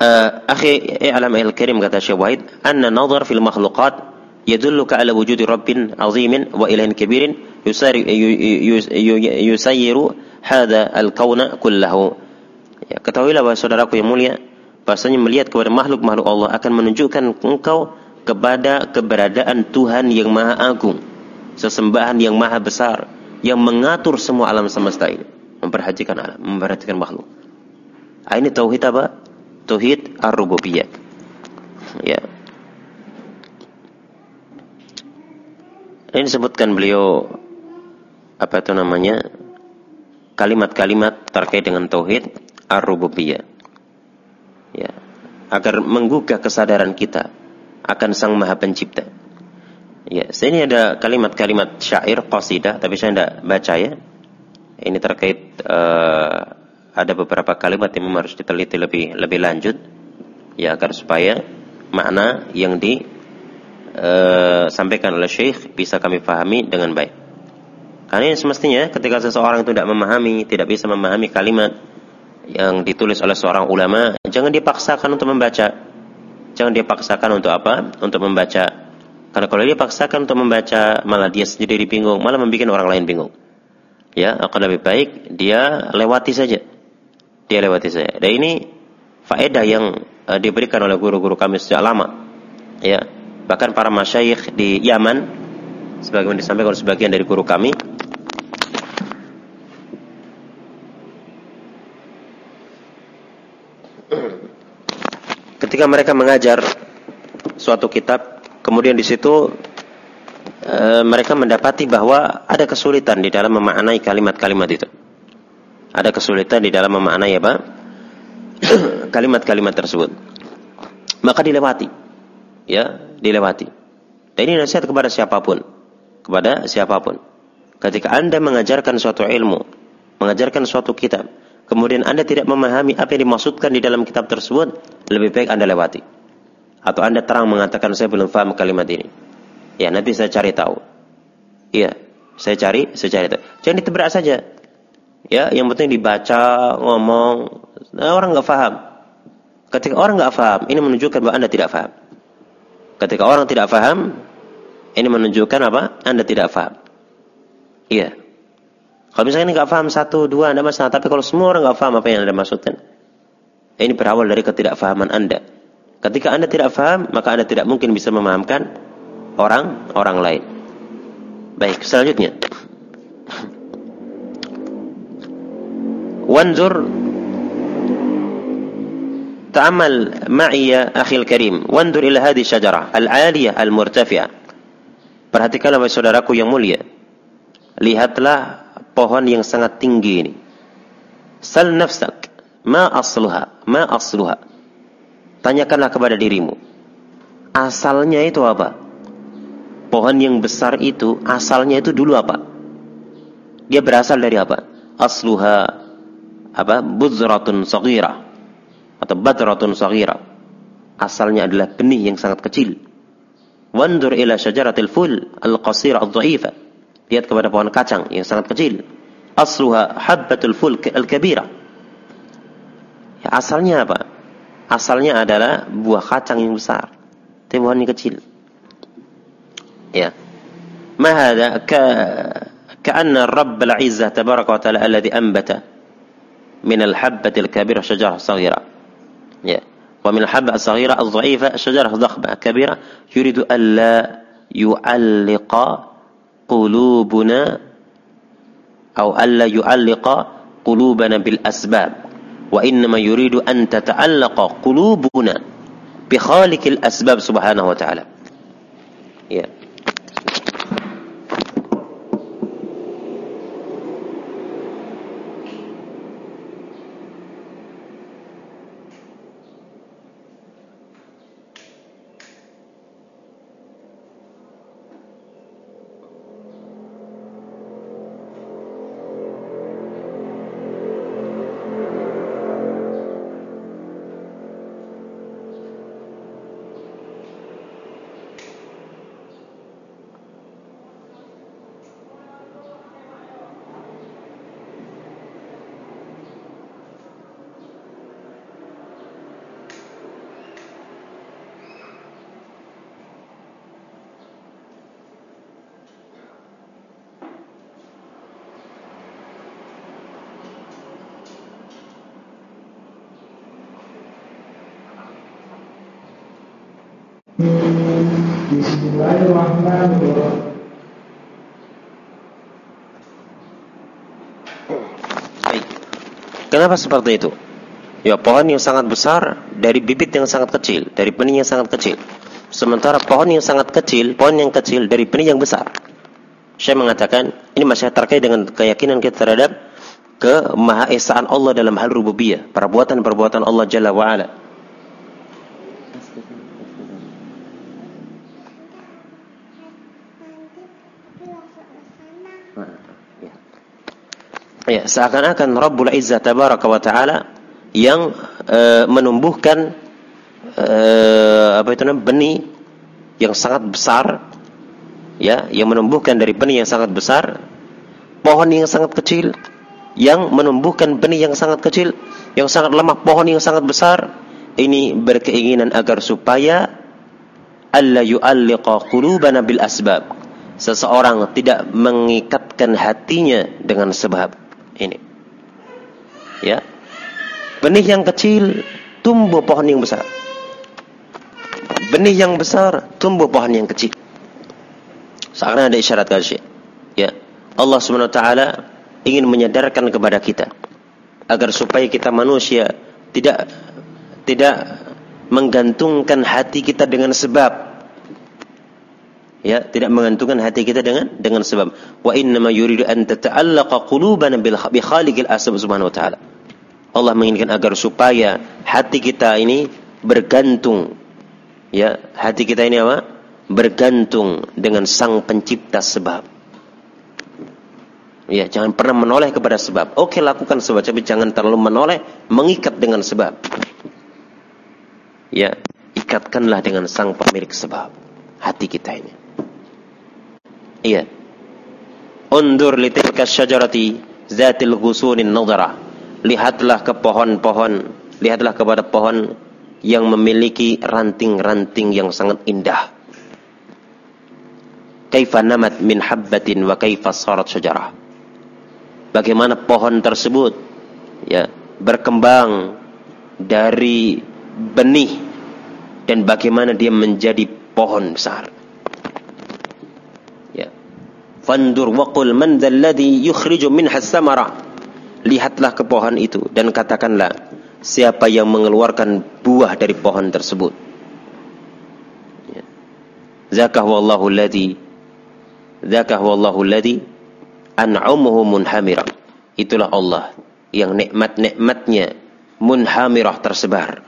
akhi i'lam al-karim, kata Syekh Wahid, anna nadhar fil makhluqat yadulluka ala wujudi rabbin azimin wa ilahin kabirin yusari yusayyiru hadha al-kauna kullahu. Ya, ketahuilah bahwa saudaraku yang mulia, bahasanya melihat kepada makhluk-makhluk Allah akan menunjukkan engkau kepada keberadaan Tuhan yang maha agung, sesembahan yang maha besar, yang mengatur semua alam semesta ini, memperhatikan alam, memperhatikan makhluk. Ah, ini tauhid apa? Tauhid ar-rububiyah. Ya. Ini disebutkan beliau apa itu namanya? Kalimat-kalimat terkait dengan tauhid ar-rububiyah. Ya, agar menggugah kesadaran kita akan Sang Maha Pencipta. Ya, sini ada kalimat-kalimat syair qasidah, tapi saya tidak baca ya. Ini terkait uh, ada beberapa kalimat yang memang harus diteliti lebih lebih lanjut, ya, agar supaya makna yang disampaikan uh, oleh Syekh bisa kami pahami dengan baik. Karena ini semestinya ketika seseorang itu tidak memahami, tidak bisa memahami kalimat yang ditulis oleh seorang ulama, jangan dipaksakan untuk membaca. Jangan dipaksakan untuk apa? Untuk membaca. Karena kalau dia paksakan untuk membaca, malah dia sendiri bingung, malah membuat orang lain bingung. Ya, akan lebih baik dia lewati saja. Dia lewati saja. Dan ini faedah yang uh, diberikan oleh guru-guru kami sejak lama. Ya, bahkan para masyayikh di Yaman, sebagaimana disampaikan oleh sebagian dari guru kami, ketika mereka mengajar suatu kitab, kemudian di situ e, mereka mendapati bahwa ada kesulitan di dalam memaknai kalimat-kalimat itu. Ada kesulitan di dalam memaknai apa? Kalimat-kalimat tersebut. Maka dilewati. Ya, dilewati. Dan ini nasihat kepada siapapun. Kepada siapapun. Ketika Anda mengajarkan suatu ilmu, mengajarkan suatu kitab, kemudian Anda tidak memahami apa yang dimaksudkan di dalam kitab tersebut, lebih baik Anda lewati. Atau Anda terang mengatakan, saya belum paham kalimat ini. Ya, nanti saya cari tahu. Iya, saya cari, saya cari tahu. Jangan ditebak saja. Ya, yang penting dibaca, ngomong. Nah, orang nggak paham. Ketika orang nggak paham, ini menunjukkan bahwa Anda tidak paham. Ketika orang tidak paham, ini menunjukkan apa? Anda tidak paham. Iya. Kalau misalnya nggak paham satu, dua, Anda masalah. Tapi kalau semua orang nggak paham apa yang Anda maksudkan, ini berawal dari ketidakfahaman Anda. Ketika Anda tidak paham, maka Anda tidak mungkin bisa memahamkan orang orang lain. Baik, selanjutnya. Wanzur ta'amal ma'iya akhil karim. Wanzur ila hadhihi syajarah al-'aliyah al-murtafi'ah. Perhatikanlah wahai saudaraku yang mulia. Lihatlah pohon yang sangat tinggi ini. Sal nafsak, ma asluha, ma asluha. Tanyakanlah kepada dirimu, asalnya itu apa? Pohon yang besar itu, asalnya itu dulu apa? Dia berasal dari apa? Asluha, apa? Budzratun saghira, atau badratun saghira. Asalnya adalah benih yang sangat kecil. Wandur ila syajaratil ful al-qasira al-dha'ifa. Lihat kepada pohon kacang yang sangat kecil. Asluha habbatul ful al-kabira. Ya, asalnya apa? Asalnya adalah buah kacang yang besar. Tapi pohon yang kecil. Ya. Ma hadha ka ka'anna Rabb al-'Izzah tabaraka wa ta'ala alladhi anbata min al-habbati al-kabira shajarah saghira. Ya. Wa min al-habbati as-saghira al-dha'ifa shajarah dhakhma kabira yuridu alla yu'alliqa qulubuna atau alla yu'alliqa qulubana bil asbab. Wa innama yuridu an tata'allaqa qulubuna bi khaliqil asbab subhanahu wa ta'ala. Ya. Bismillahirrahmanirrahim. Baik. Kenapa seperti itu? Ya, pohon yang sangat besar dari bibit yang sangat kecil, dari benih yang sangat kecil. Sementara pohon yang sangat kecil, pohon yang kecil dari benih yang besar. Saya mengatakan ini masih terkait dengan keyakinan kita terhadap kemahaesaan Allah dalam hal rububiyah, perbuatan-perbuatan Allah Jalla wa Ala. Ya, seakan-akan Rabbul Izzah Tabaraka wa Ta'ala yang e, menumbuhkan e, apa itu namanya benih yang sangat besar, ya, yang menumbuhkan dari benih yang sangat besar, pohon yang sangat kecil yang menumbuhkan benih yang sangat kecil, yang sangat lemah, pohon yang sangat besar. Ini berkeinginan agar supaya alla yu'alliqa qulubana bil asbab. Seseorang tidak mengikatkan hatinya dengan sebab. Ini. Ya. Benih yang kecil tumbuh pohon yang besar. Benih yang besar tumbuh pohon yang kecil. Sekarang ada isyarat kasih. Ya. Allah Subhanahu wa taala ingin menyadarkan kepada kita agar supaya kita manusia tidak tidak menggantungkan hati kita dengan sebab. Ya, tidak menggantungkan hati kita dengan dengan sebab. Wa innama yuridu an tata'allaqa qulubana bil bi khaliqil asbab subhanahu wa ta'ala. Allah menginginkan agar supaya hati kita ini bergantung, ya, hati kita ini apa? Bergantung dengan Sang Pencipta sebab. Ya, jangan pernah menoleh kepada sebab. Oke, lakukan sebab, tapi jangan terlalu menoleh, mengikat dengan sebab. Ya, ikatkanlah dengan Sang Pemilik sebab hati kita ini. Iya. Undur li tilka syajarati zatil ghusunin nadhara. Lihatlah ke pohon-pohon, lihatlah kepada pohon yang memiliki ranting-ranting yang sangat indah. Kaifa namat min habbatin wa kaifa sarat syajarah. Bagaimana pohon tersebut, ya, berkembang dari benih dan bagaimana dia menjadi pohon besar. Ya. Fandur waqul man dzal ladzi yukhriju minha as-samara. Lihatlah ke pohon itu dan katakanlah siapa yang mengeluarkan buah dari pohon tersebut. Ya. Zakah wallahu alladzi Zakah wallahu alladzi an'amuhu munhamira. Itulah Allah yang nikmat-nikmatnya munhamirah tersebar.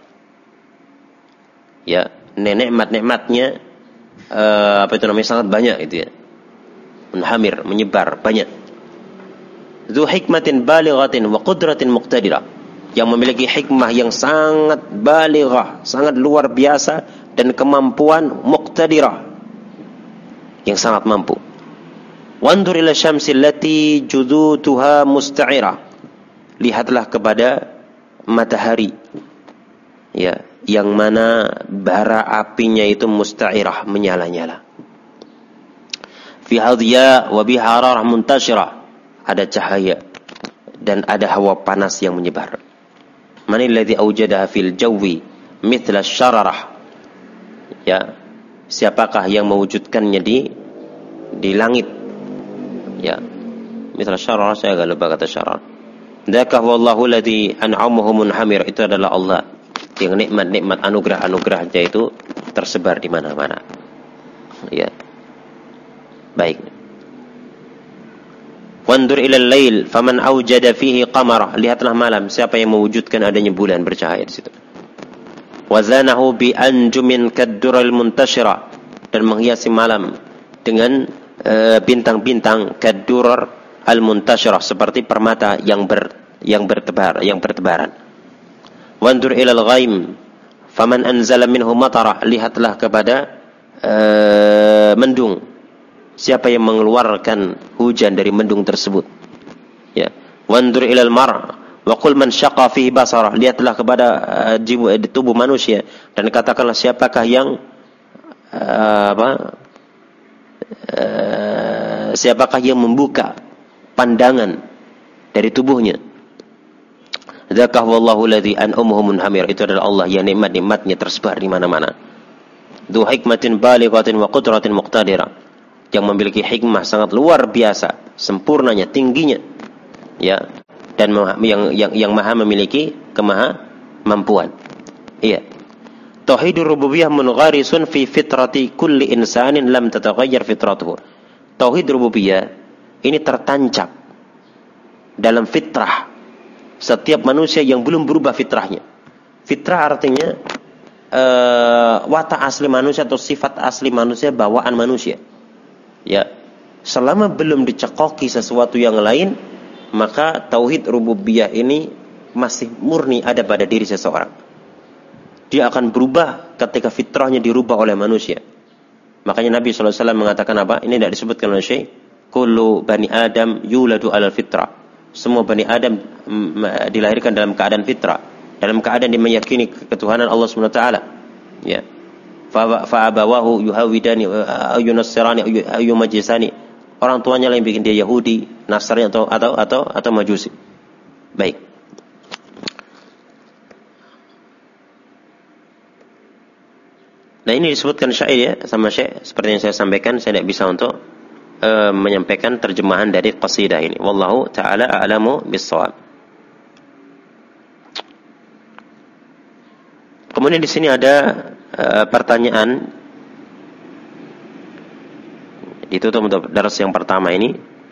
Ya, nikmat-nikmatnya uh, apa itu namanya sangat banyak itu ya. Munhamir, menyebar banyak. Dzu hikmatin balighatin wa qudratin muqtadirah. Yang memiliki hikmah yang sangat balighah, sangat luar biasa, dan kemampuan muqtadirah yang sangat mampu. Wandur ila syamsi allati judutuha musta'ira. Lihatlah kepada matahari, ya, yang mana bara apinya itu musta'irah, menyala-nyala. Fi hadhiya wa biha hararah muntashirah. Ada cahaya dan ada hawa panas yang menyebar. Manil ladzi awjadaha fil jawi mithla syararah. Ya, siapakah yang mewujudkannya di di langit? Ya, mithla syararah, saya agak lupa kata syararah. Dzaka wallahu ladzi an'amahu munhamir. Itu adalah Allah yang nikmat-nikmat anugerah-anugerahnya itu tersebar di mana-mana. Ya. Baik. Wandur ilal lail faman awjada fihi qamara. Lihatlah malam, siapa yang mewujudkan adanya bulan bercahaya di situ. Wazanahu bi anjumin kaddural muntashira. Dan menghiasi malam dengan uh, bintang-bintang kaddurar al muntashira, seperti permata yang ber yang bertebar, yang bertebaran. Wandur ilal ghaim faman anzala minhu matara. Lihatlah kepada uh, mendung, siapa yang mengeluarkan hujan dari mendung tersebut. Ya. Wandur ilal mar wa qul man syaqa fihi basara. Lihatlah kepada uh, jiwa, di tubuh manusia dan katakanlah siapakah yang uh, apa uh, siapakah yang membuka pandangan dari tubuhnya. Dzakah wallahu ladzi an'amahu munhamir. Itu adalah Allah yang nikmat-nikmatnya tersebar di mana-mana. dzu hikmatin balighatin wa qudratin muqtadirah, yang memiliki hikmah sangat luar biasa, sempurnanya, tingginya, ya, dan yang yang yang maha memiliki kemaha mampuan. Iya. Tauhidur rububiyah mungharisun fi fitrati kulli insanin lam tataghayyar fitratuhu. Tauhid rububiyah ini tertancap dalam fitrah setiap manusia yang belum berubah fitrahnya. Fitrah artinya uh, watak asli manusia atau sifat asli manusia, bawaan manusia. Ya, selama belum dicekoki sesuatu yang lain, maka tauhid rububiyah ini masih murni ada pada diri seseorang. Dia akan berubah ketika fitrahnya dirubah oleh manusia. Makanya Nabi shallallahu alaihi wasallam mengatakan apa? Ini tidak disebutkan oleh Syekh. Kullu bani Adam yuladu alal fitrah. Semua bani Adam mm, dilahirkan dalam keadaan fitrah, dalam keadaan dia meyakini ketuhanan Allah subhanahu wa taala. Ya. Fa abawahu yuhawidani aw yunassirani aw yumajisani. Orang tuanya lah yang bikin dia Yahudi, Nasrani atau atau atau atau Majusi. Baik. Nah, ini disebutkan syair ya sama Syekh, seperti yang saya sampaikan, saya tidak bisa untuk uh, menyampaikan terjemahan dari qasidah ini. Wallahu taala a'lamu bis-shawab. Kemudian di sini ada uh, pertanyaan, ditutup untuk daras yang pertama ini.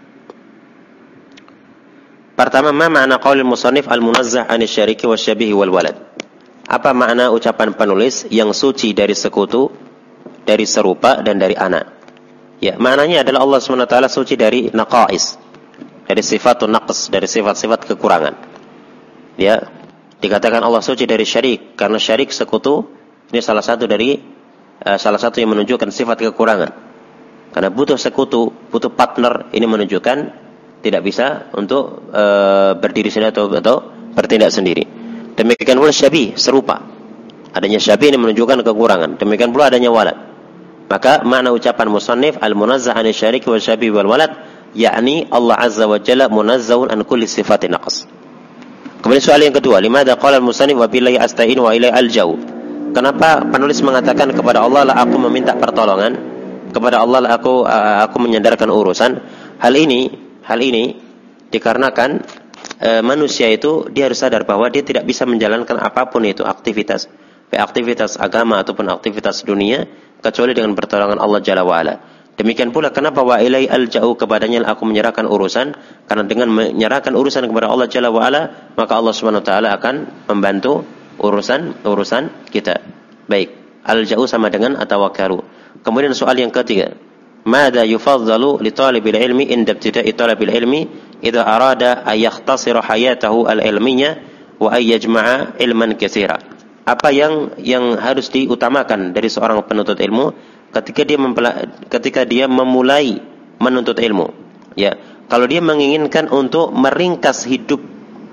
Pertama, ma ma'na qaulil musannif al-munazzah 'anil syariki wasyabihi wal walad? Apa makna ucapan penulis yang suci dari sekutu, dari serupa, dan dari anak? Ya, maknanya adalah Allah subhanahu wa taala suci dari naqais, dari sifatun naqs, dari sifat-sifat kekurangan. Ya, dikatakan Allah suci dari syarik, karena syarik sekutu ini salah satu dari uh, salah satu yang menunjukkan sifat kekurangan. Karena butuh sekutu, butuh partner, ini menunjukkan tidak bisa untuk uh, berdiri sendiri atau, atau bertindak sendiri. Demikian pula syabih, serupa. Adanya syabih ini menunjukkan kekurangan. Demikian pula adanya walad. Maka makna ucapan musannif al-munazzah 'anil syariki wal syabih wal walad, yakni Allah azza wa jalla munazzahun an kulli sifatin naqs. Kemudian soal yang kedua, limadza qala al-musannif wa billahi asta'in wa ilaihi alja'u? Kenapa penulis mengatakan kepada Allah lah aku meminta pertolongan, kepada Allah lah aku aku menyandarkan urusan? Hal ini, hal ini dikarenakan e, manusia itu dia harus sadar bahwa dia tidak bisa menjalankan apapun itu aktivitas, baik aktivitas agama ataupun aktivitas dunia kecuali dengan pertolongan Allah Jalla wa Ala. Demikian pula kenapa wa ilai alja'u, kepadanya aku menyerahkan urusan, karena dengan menyerahkan urusan kepada Allah Jalla wa Ala, maka Allah Subhanahu wa taala akan membantu urusan urusan kita. Baik, alja'u sama dengan atawakkalu. Kemudian soal yang ketiga, madza yufaddalu li talibil ilmi inda ibtida'i talabil ilmi idza arada ay yakhtasira hayatahu al-ilmiyyah wa ay yajma'a ilman katsira? Apa yang yang harus diutamakan dari seorang penuntut ilmu ketika dia mempela- ketika dia memulai menuntut ilmu? Ya, kalau dia menginginkan untuk meringkas hidup,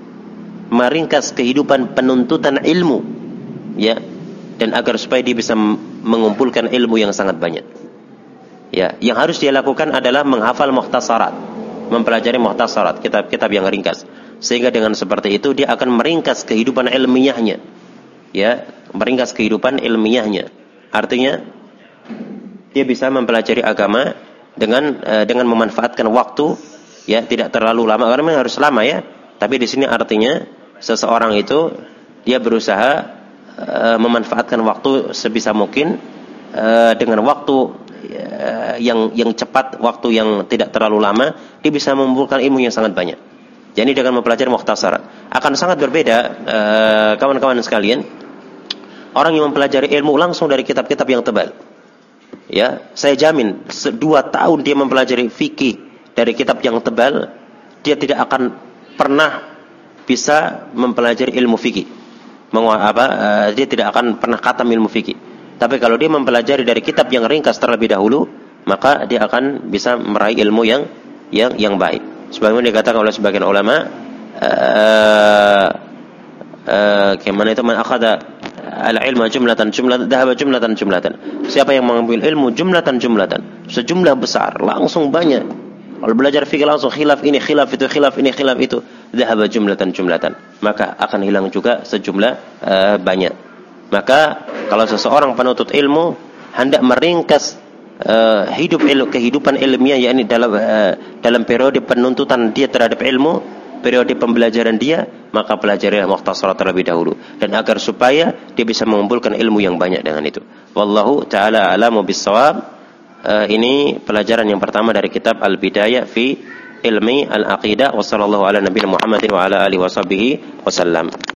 meringkas kehidupan penuntutan ilmu, ya, dan agar supaya dia bisa mengumpulkan ilmu yang sangat banyak. Ya, yang harus dia lakukan adalah menghafal mukhtasarat, mempelajari mukhtasarat, kitab-kitab yang ringkas. Sehingga dengan seperti itu dia akan meringkas kehidupan ilmiahnya. Ya, meringkas kehidupan ilmiahnya. Artinya dia bisa mempelajari agama dengan uh, dengan memanfaatkan waktu, ya, tidak terlalu lama, karena memang harus lama ya. Tapi di sini artinya seseorang itu dia berusaha uh, memanfaatkan waktu sebisa mungkin uh, dengan waktu uh, yang yang cepat, waktu yang tidak terlalu lama, dia bisa mengumpulkan ilmu yang sangat banyak. Jadi dengan mempelajari mukhtasarat akan sangat berbeda, uh, kawan-kawan sekalian. Orang yang mempelajari ilmu langsung dari kitab-kitab yang tebal, ya, saya jamin dua tahun dia mempelajari fikih dari kitab yang tebal, dia tidak akan pernah bisa mempelajari ilmu fikih. Mengu- apa, uh, dia tidak akan pernah khatam ilmu fikih. Tapi kalau dia mempelajari dari kitab yang ringkas terlebih dahulu, maka dia akan bisa meraih ilmu yang yang yang baik. Sebagaimana dikatakan oleh sebagian ulama, uh, uh, bagaimana itu man akhada al-ilma jumlatan jumlatan dhahaba jumlatan jumlatan. Siapa yang mengambil ilmu jumlatan jumlatan, sejumlah besar, langsung banyak. Kalau belajar fikih langsung khilaf ini, khilaf itu, khilaf ini, khilaf itu, dhahaba jumlatan jumlatan, maka akan hilang juga sejumlah uh, banyak. Maka kalau seseorang penuntut ilmu hendak meringkas uh, hidup il, kehidupan ilmiah, yakni dalam uh, dalam periode penuntutan dia terhadap ilmu, periode pembelajaran dia, maka pelajarilah Mukhtasarat terlebih dahulu, dan agar supaya dia bisa mengumpulkan ilmu yang banyak dengan itu. Wallahu taala a'lamu bissawab. Uh, ini pelajaran yang pertama dari kitab Al-Bidayah fi Ilmi Al-Aqidah. Wassallallahu ala nabiyina Muhammadin wa ala alihi washabbihi wasallam.